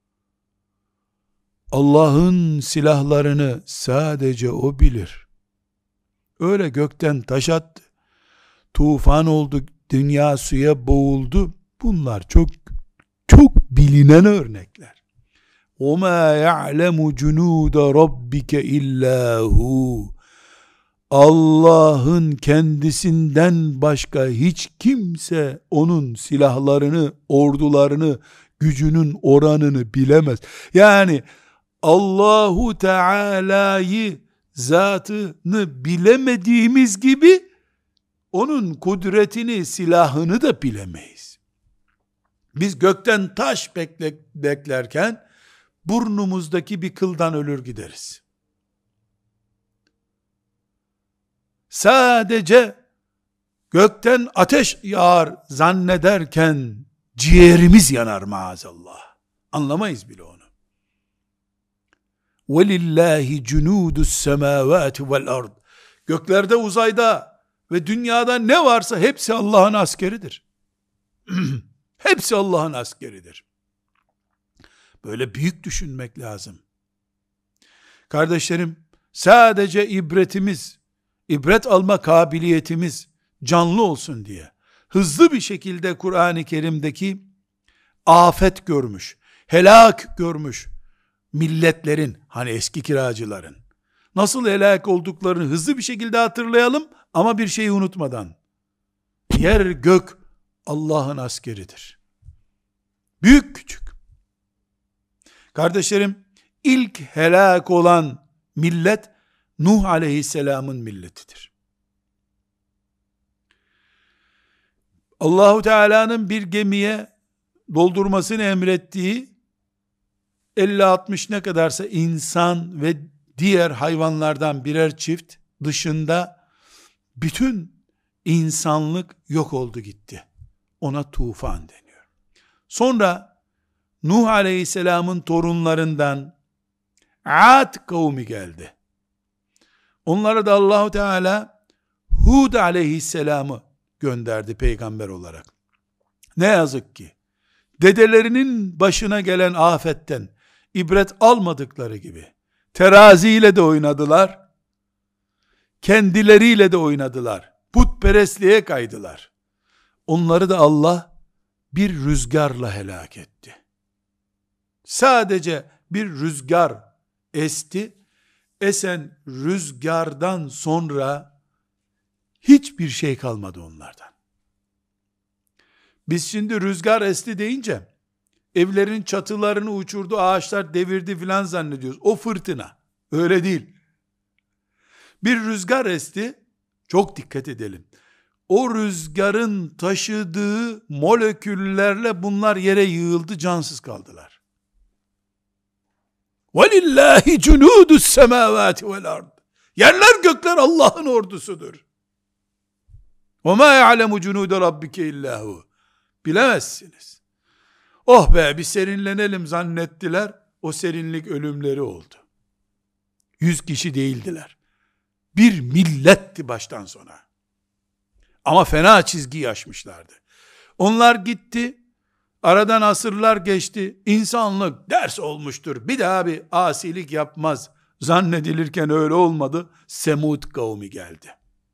Allah'ın silahlarını sadece o bilir. Öyle gökten taş attı, tufan oldu, dünya suya boğuldu. Bunlar çok bilinen örnekler. وَمَا يَعْلَمُ جُنُودَ رَبِّكَ إِلَّا هُ Allah'ın kendisinden başka hiç kimse onun silahlarını, ordularını, gücünün oranını bilemez. Yani Allahu Teala'yı, zatını bilemediğimiz gibi onun kudretini, silahını da bilemeyiz. Biz gökten taş beklerken burnumuzdaki bir kıldan ölür gideriz. Sadece gökten ateş yağar zannederken ciğerimiz yanar maazallah. Anlamayız bile onu. وَلِلَّهِ جُنُودُ السَّمَاوَاتِ وَالْأَرْضِ Göklerde, uzayda ve dünyada ne varsa hepsi Allah'ın askeridir. Hepsi Allah'ın askeridir. Böyle büyük düşünmek lazım. Kardeşlerim, sadece ibret alma kabiliyetimiz canlı olsun diye, hızlı bir şekilde Kur'an-ı Kerim'deki afet görmüş, helak görmüş milletlerin, hani eski kiracıların, nasıl helak olduklarını hızlı bir şekilde hatırlayalım ama bir şeyi unutmadan. Yer gök Allah'ın askeridir. Büyük küçük. Kardeşlerim, ilk helak olan millet Nuh aleyhisselamın milletidir. Allahu Teala'nın bir gemiye doldurmasını emrettiği 50-60 ne kadarsa insan ve diğer hayvanlardan birer çift dışında bütün insanlık yok oldu gitti. Ona tufan deniyor. Sonra Nuh aleyhisselamın torunlarından Ad kavmi geldi. Onlara da Allahu Teala Hud aleyhisselamı gönderdi peygamber olarak. Ne yazık ki dedelerinin başına gelen afetten ibret almadıkları gibi teraziyle de oynadılar, kendileriyle de oynadılar, putperestliğe kaydılar. Onları da Allah bir rüzgarla helak etti. Sadece bir rüzgar esti, esen rüzgardan sonra hiçbir şey kalmadı onlardan. Biz şimdi rüzgar esti deyince evlerin çatılarını uçurdu, ağaçlar devirdi filan zannediyoruz. O fırtına. Öyle değil. Bir rüzgar esti, çok dikkat edelim. O rüzgarın taşıdığı moleküllerle bunlar yere yığıldı, cansız kaldılar. وَلِلَّهِ جُنُودُ السَّمَاوَاتِ وَالْاَرْضِ Yerler gökler Allah'ın ordusudur. وَمَا يَعْلَمُ جُنُودَ رَبِّكَ اِلَّا هُ Bilemezsiniz. Oh be, bir serinlenelim zannettiler. O serinlik ölümleri oldu. 100 kişi değildiler. Bir milletti baştan sona. Ama fena çizgiyi aşmışlardı. Onlar gitti. Aradan asırlar geçti. İnsanlık ders olmuştur. Bir daha bir asilik yapmaz zannedilirken öyle olmadı. Semud kavmi geldi.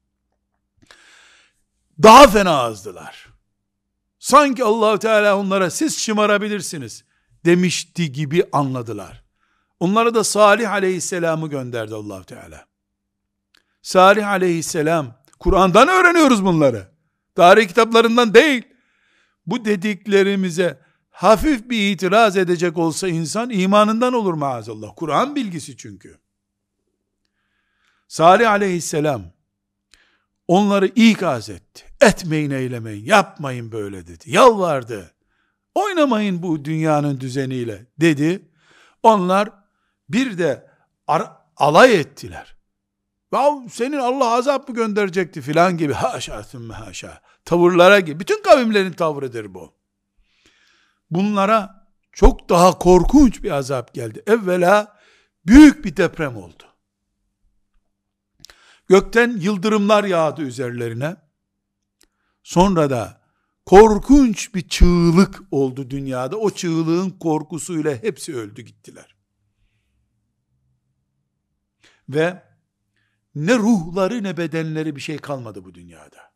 Daha fena azdılar. Sanki Allah-u Teala onlara siz şımarabilirsiniz demişti gibi anladılar. Onlara da Salih aleyhisselamı gönderdi Allah-u Teala. Salih aleyhisselam, Kur'an'dan öğreniyoruz bunları. Tarih kitaplarından değil. Bu dediklerimize hafif bir itiraz edecek olsa insan imanından olur maazallah. Kur'an bilgisi çünkü. Salih aleyhisselam onları ikaz etti. Etmeyin, eylemeyin, yapmayın böyle dedi. Yalvardı. Oynamayın bu dünyanın düzeniyle dedi. Onlar bir de alay ettiler. Ya senin Allah azap mı gönderecekti filan gibi, haşa sümme haşa, tavırlara gibi. Bütün kavimlerin tavrıdır bu. Bunlara çok daha korkunç bir azap geldi. Evvela büyük bir deprem oldu. Gökten yıldırımlar yağdı üzerlerine. Sonra da korkunç bir çığlık oldu dünyada. O çığlığın korkusuyla hepsi öldü gittiler. Ve ne ruhları ne bedenleri bir şey kalmadı bu dünyada.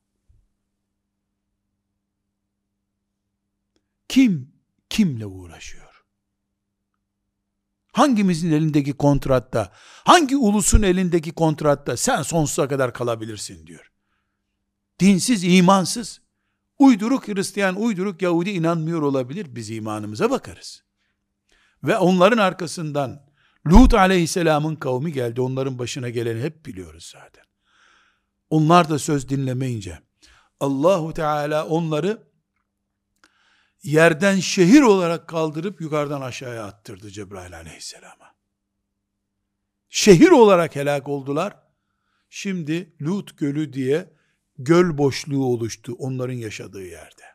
Kim kimle uğraşıyor? Hangimizin elindeki kontratta, hangi ulusun elindeki kontratta sen sonsuza kadar kalabilirsin diyor. Dinsiz, imansız, uyduruk Hristiyan, uyduruk Yahudi inanmıyor olabilir. Biz imanımıza bakarız. Ve onların arkasından Lut aleyhisselamın kavmi geldi. Onların başına geleni hep biliyoruz zaten. Onlar da söz dinlemeyince Allahu Teala onları yerden şehir olarak kaldırıp yukarıdan aşağıya attırdı Cebrail aleyhisselama. Şehir olarak helak oldular. Şimdi Lut Gölü diye göl boşluğu oluştu onların yaşadığı yerde.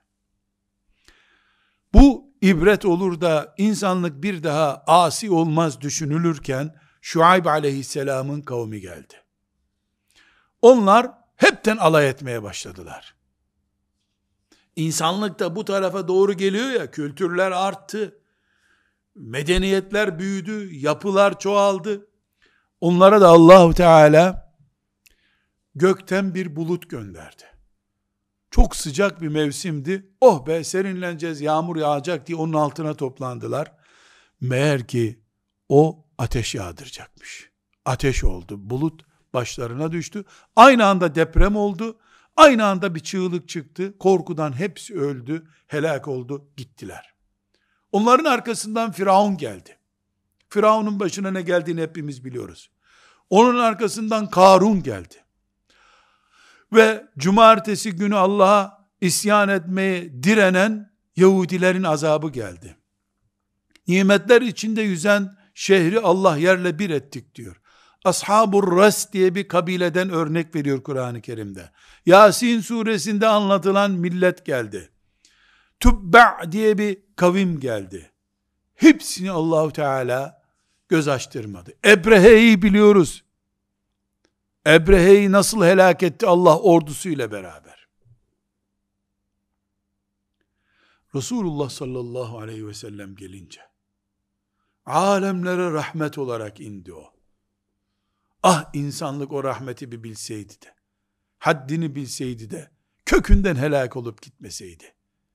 Bu ibret olur da insanlık bir daha asi olmaz düşünülürken Şuayb aleyhisselamın kavmi geldi. Onlar hepten alay etmeye başladılar. İnsanlık da bu tarafa doğru geliyor ya, kültürler arttı, medeniyetler büyüdü, yapılar çoğaldı. Onlara da Allahu Teala gökten bir bulut gönderdi. Çok sıcak bir mevsimdi. Oh be, serinleneceğiz, yağmur yağacak diye onun altına toplandılar. Meğer ki o ateş yağdıracakmış. Ateş oldu. Bulut başlarına düştü. Aynı anda deprem oldu. Aynı anda bir çığlık çıktı. Korkudan hepsi öldü. Helak oldu. Gittiler. Onların arkasından Firavun geldi. Firavun'un başına ne geldiğini hepimiz biliyoruz. Onun arkasından Karun geldi. Ve cumartesi günü Allah'a isyan etmeye direnen Yahudilerin azabı geldi. Nimetler içinde yüzen şehri Allah yerle bir ettik diyor. Ashab-ı Ras diye bir kabileden örnek veriyor Kur'an-ı Kerim'de. Yasin suresinde anlatılan millet geldi. Tubba diye bir kavim geldi. Hepsini Allahu Teala göz açtırmadı. Ebrehe'yi biliyoruz. Ebrehe'yi nasıl helak etti Allah ordusuyla beraber. Resulullah sallallahu aleyhi ve sellem gelince, alemlere rahmet olarak indi o. Ah, insanlık o rahmeti bir bilseydi de, haddini bilseydi de, kökünden helak olup gitmeseydi.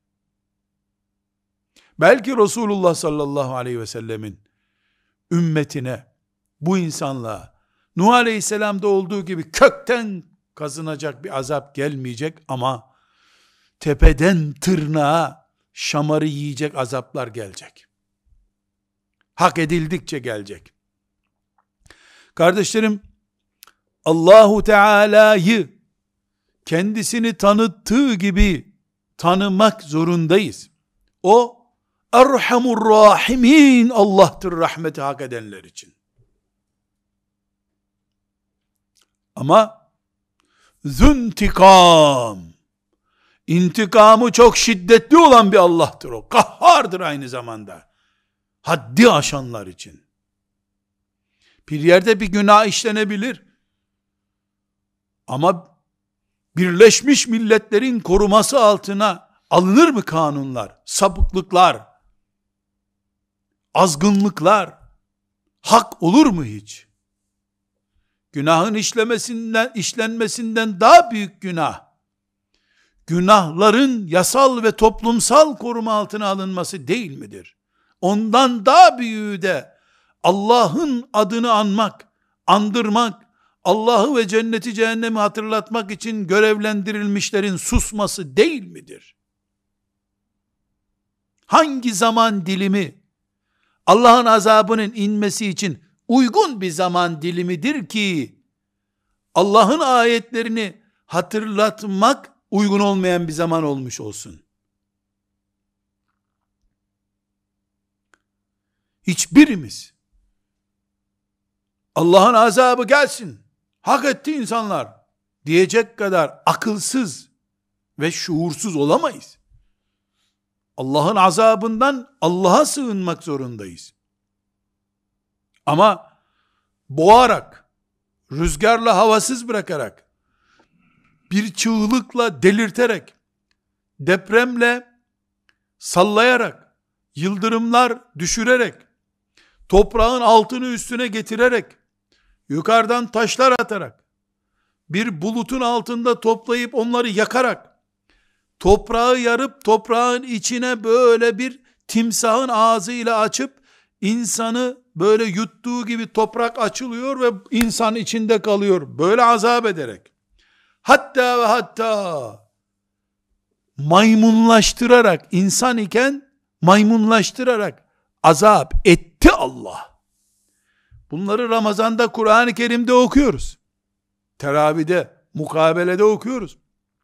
Belki Resulullah sallallahu aleyhi ve sellemin ümmetine, bu insanlığa, Nuh aleyhisselamda olduğu gibi kökten kazınacak bir azap gelmeyecek ama tepeden tırnağa şamarı yiyecek azaplar gelecek. Hak edildikçe gelecek. Kardeşlerim, Allahu Teala'yı kendisini tanıttığı gibi tanımak zorundayız. O Erhamur Rahimin Allah'tır, rahmeti hak edenler için. Ama züntikam, intikamı çok şiddetli olan bir Allah'tır o. Kahhardır aynı zamanda. Haddi aşanlar için. Bir yerde bir günah işlenebilir. Ama Birleşmiş Milletler'in koruması altına alınır mı kanunlar, sapıklıklar, azgınlıklar? Hak olur mu hiç? Günahın işlenmesinden daha büyük günah, günahların yasal ve toplumsal koruma altına alınması değil midir? Ondan daha büyüğü de Allah'ın adını anmak, andırmak, Allah'ı ve cenneti cehennemi hatırlatmak için görevlendirilmişlerin susması değil midir? Hangi zaman dilimi Allah'ın azabının inmesi için uygun bir zaman dilimidir ki Allah'ın ayetlerini hatırlatmak uygun olmayan bir zaman olmuş olsun? Hiçbirimiz Allah'ın azabı gelsin, hak etti insanlar diyecek kadar akılsız ve şuursuz olamayız. Allah'ın azabından Allah'a sığınmak zorundayız. Ama boğarak, rüzgarla havasız bırakarak, bir çığlıkla delirterek, depremle sallayarak, yıldırımlar düşürerek, toprağın altını üstüne getirerek, yukarıdan taşlar atarak, bir bulutun altında toplayıp onları yakarak, toprağı yarıp toprağın içine böyle bir timsahın ağzıyla açıp insanı böyle yuttuğu gibi toprak açılıyor ve insan içinde kalıyor. Böyle azap ederek, hatta ve hatta maymunlaştırarak, insan iken maymunlaştırarak azap etti Allah. Bunları Ramazan'da Kur'an-ı Kerim'de okuyoruz. Teravide, mukabelede okuyoruz.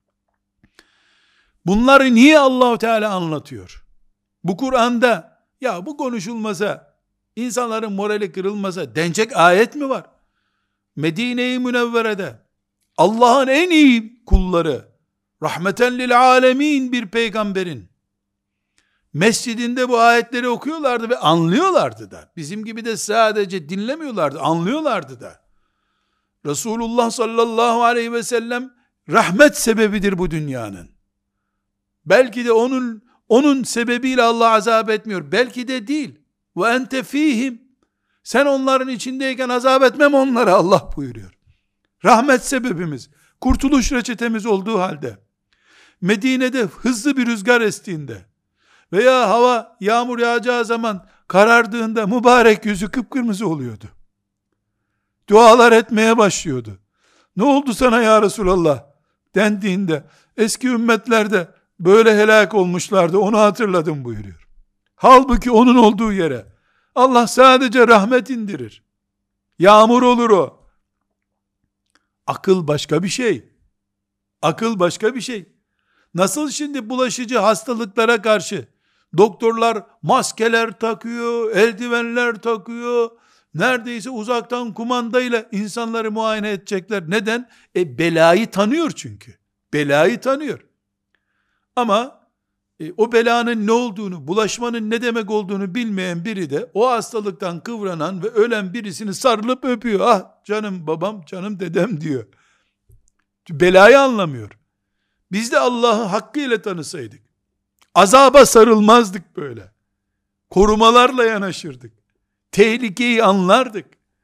Bunları niye Allah-u Teala anlatıyor? Bu Kur'an'da ya bu konuşulmasa, insanların morali kırılmasa denecek ayet mi var? Medine-i Münevvere'de Allah'ın en iyi kulları, rahmeten lil alemin bir peygamberin mescidinde bu ayetleri okuyorlardı ve anlıyorlardı da. Bizim gibi de sadece dinlemiyorlardı, anlıyorlardı da. Resulullah sallallahu aleyhi ve sellem rahmet sebebidir bu dünyanın. Belki de onun sebebiyle Allah azap etmiyor. Belki de değil. Ve ente fihim. Sen onların içindeyken azap etmem onlara, Allah buyuruyor. Rahmet sebebimiz, kurtuluş reçetemiz olduğu halde, Medine'de hızlı bir rüzgar estiğinde veya hava yağmur yağacağı zaman karardığında mübarek yüzü kıpkırmızı oluyordu. Dualar etmeye başlıyordu. Ne oldu sana ya Resulallah dendiğinde, eski ümmetlerde böyle helak olmuşlardı, onu hatırladım buyuruyor. Halbuki onun olduğu yere Allah sadece rahmet indirir. Yağmur olur o. Akıl başka bir şey. Akıl başka bir şey. Nasıl şimdi bulaşıcı hastalıklara karşı doktorlar maskeler takıyor, eldivenler takıyor, neredeyse uzaktan kumandayla insanları muayene edecekler. Neden? Belayı tanıyor çünkü. Belayı tanıyor. Ama o belanın ne olduğunu, bulaşmanın ne demek olduğunu bilmeyen biri de o hastalıktan kıvranan ve ölen birisini sarılıp öpüyor. Ah canım babam, canım dedem diyor. Belayı anlamıyor. Biz de Allah'ı hakkıyla tanısaydık, Azaba sarılmazdık böyle. Korumalarla yanaşırdık. Tehlikeyi anlardık.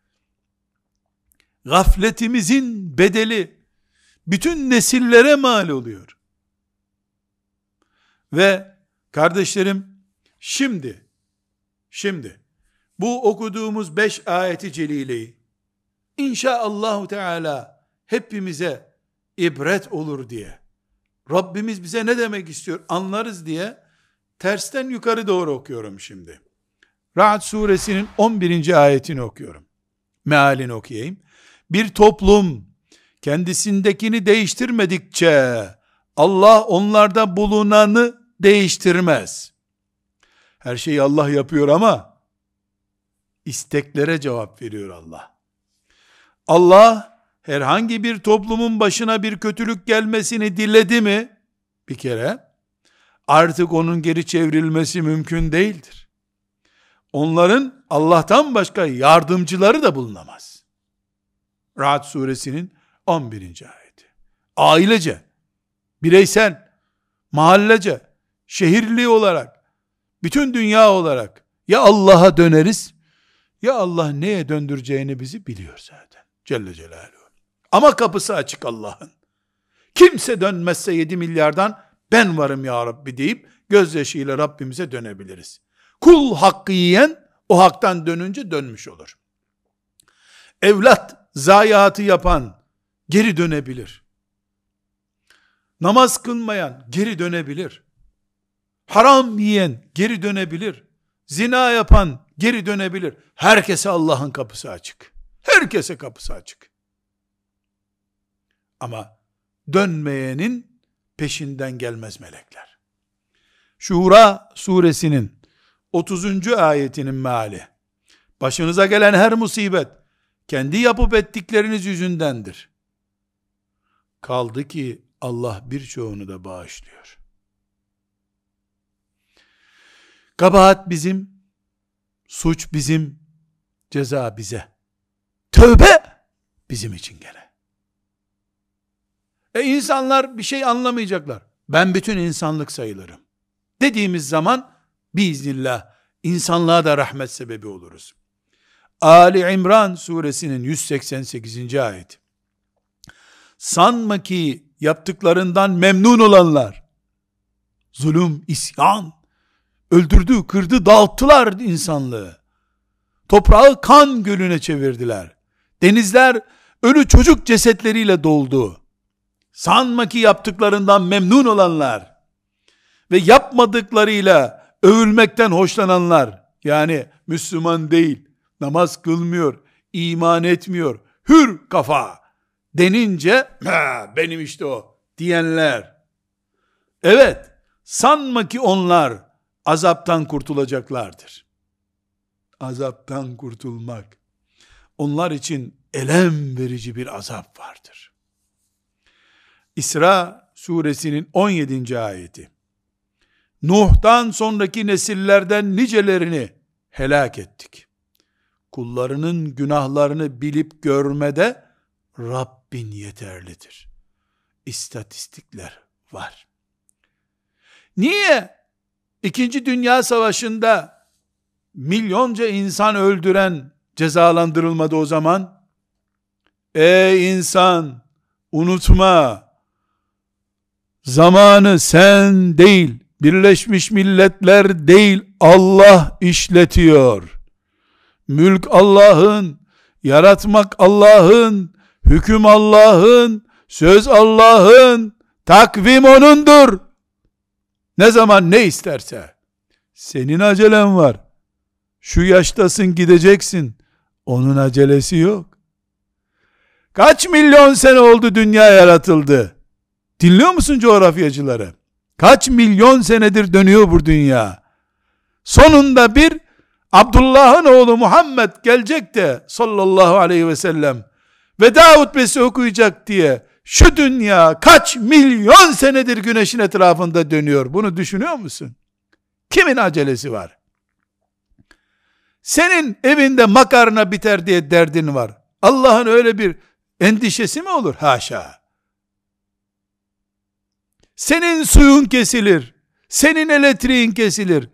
Gafletimizin bedeli bütün nesillere mal oluyor. Ve kardeşlerim, şimdi bu okuduğumuz 5 ayeti celileyi İnşaallahu Teala hepimize ibret olur diye, Rabbimiz bize ne demek istiyor anlarız diye tersten yukarı doğru okuyorum şimdi. Ra'd suresinin 11. ayetini okuyorum. Mealini okuyayım. Bir toplum kendisindekini değiştirmedikçe Allah onlarda bulunanı değiştirmez. Her şeyi Allah yapıyor ama isteklere cevap veriyor Allah. Allah herhangi bir toplumun başına bir kötülük gelmesini diledi mi bir kere, artık onun geri çevrilmesi mümkün değildir. Onların Allah'tan başka yardımcıları da bulunamaz. Ra'd suresinin 11. ayeti. Ailece, bireysel, mahallece, şehirli olarak, bütün dünya olarak ya Allah'a döneriz, ya Allah neye döndüreceğini bizi biliyor zaten. Celle Celaluhu. Ama kapısı açık Allah'ın. Kimse dönmezse 7 milyardan ben varım ya Rabbi deyip gözyaşıyla Rabbimize dönebiliriz. Kul hakkı yiyen o haktan dönünce dönmüş olur. Evlat zayiatı yapan geri dönebilir. Namaz kılmayan geri dönebilir. Haram yiyen geri dönebilir. Zina yapan geri dönebilir. Herkese Allah'ın kapısı açık. Herkese kapısı açık. Ama dönmeyenin peşinden gelmez melekler. Şura suresinin 30. ayetinin meali. Başınıza gelen her musibet kendi yapıp ettikleriniz yüzündendir. Kaldı ki Allah birçoğunu da bağışlıyor. Kabahat bizim, suç bizim, ceza bize. Tövbe bizim için gene. İnsanlar bir şey anlamayacaklar. Ben bütün insanlık sayılırım dediğimiz zaman biiznillah insanlığa da rahmet sebebi oluruz. Ali İmran suresinin 188. ayeti. Sanma ki yaptıklarından memnun olanlar, zulüm, isyan, öldürdü, kırdı, dağıttılar insanlığı. Toprağı kan gölüne çevirdiler. Denizler ölü çocuk cesetleriyle doldu. Sanma ki yaptıklarından memnun olanlar ve yapmadıklarıyla övülmekten hoşlananlar, yani Müslüman değil, namaz kılmıyor, iman etmiyor, hür kafa denince benim işte o diyenler. Evet, sanma ki onlar azaptan kurtulacaklardır. Azaptan kurtulmak, onlar için elem verici bir azap vardır. İsra suresinin 17. ayeti. Nuh'tan sonraki nesillerden nicelerini helak ettik. Kullarının günahlarını bilip görmede Rabbin yeterlidir. İstatistikler var. Niye? İkinci Dünya Savaşı'nda milyonca insan öldüren cezalandırılmadı o zaman? Ey insan, unutma, zamanı sen değil, Birleşmiş Milletler değil, Allah işletiyor. Mülk Allah'ın, yaratmak Allah'ın, hüküm Allah'ın, söz Allah'ın, takvim O'nundur. Ne zaman ne isterse. Senin acelen var. Şu yaştasın, gideceksin. Onun acelesi yok. Kaç milyon sene oldu dünya yaratıldı? Dinliyor musun coğrafyacıları? Kaç milyon senedir dönüyor bu dünya. Sonunda bir Abdullah'ın oğlu Muhammed gelecek de sallallahu aleyhi ve sellem veda hutbesi okuyacak diye şu dünya kaç milyon senedir güneşin etrafında dönüyor. Bunu düşünüyor musun? Kimin acelesi var? Senin evinde makarna biter diye derdin var. Allah'ın öyle bir endişesi mi olur? Haşa. Senin suyun kesilir, Senin elektriğin kesilir.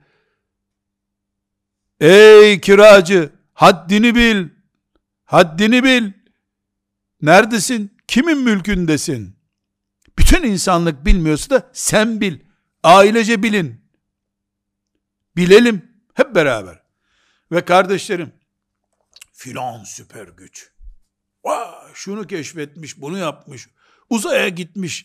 Ey kiracı, haddini bil. Haddini bil. Neredesin? Kimin mülkündesin? Bütün insanlık bilmiyorsa da sen bil. Ailece bilin. Bilelim hep beraber. Ve kardeşlerim, filan süper güç. Vay, şunu keşfetmiş, bunu yapmış. Uzaya gitmiş.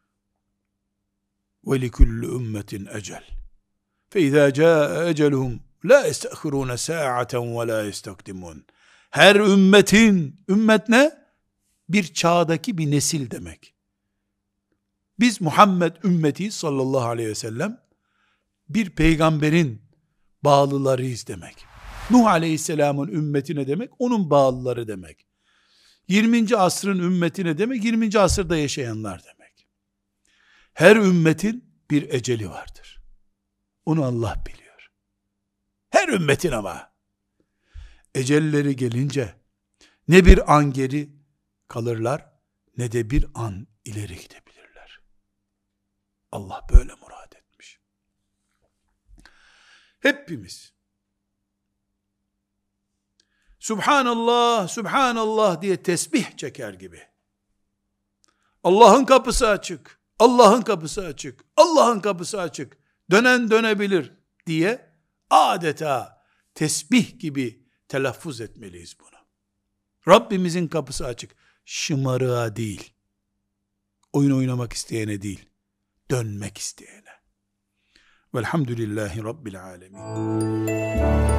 وَلِكُلُّ ümmetin ecel. فَاِذَا جَاءَ اَجَلُهُمْ لَا يَسْتَأْخِرُونَ سَاعَةً وَلَا يَسْتَقْدِمُونَ. Her ümmetin, ümmet ne? Bir çağdaki bir nesil demek. Biz Muhammed ümmeti sallallahu aleyhi ve sellem bir peygamberin bağlılarıyız demek. Nuh aleyhisselamın ümmeti ne demek? Onun bağlıları demek. 20. asrın ümmeti ne demek? 20. asırda yaşayanlar demek. Her ümmetin bir eceli vardır. Onu Allah biliyor. Her ümmetin ama. Ecelleri gelince ne bir an geri kalırlar ne de bir an ileri gidebilirler. Allah böyle murad etmiş. Hepimiz Subhanallah, Subhanallah diye tesbih çeker gibi. Allah'ın kapısı açık, Allah'ın kapısı açık, Allah'ın kapısı açık, dönen dönebilir diye adeta tesbih gibi telaffuz etmeliyiz bunu. Rabbimizin kapısı açık. Şımarığa değil, oyun oynamak isteyene değil, dönmek isteyene. Velhamdülillahi Rabbil alemin.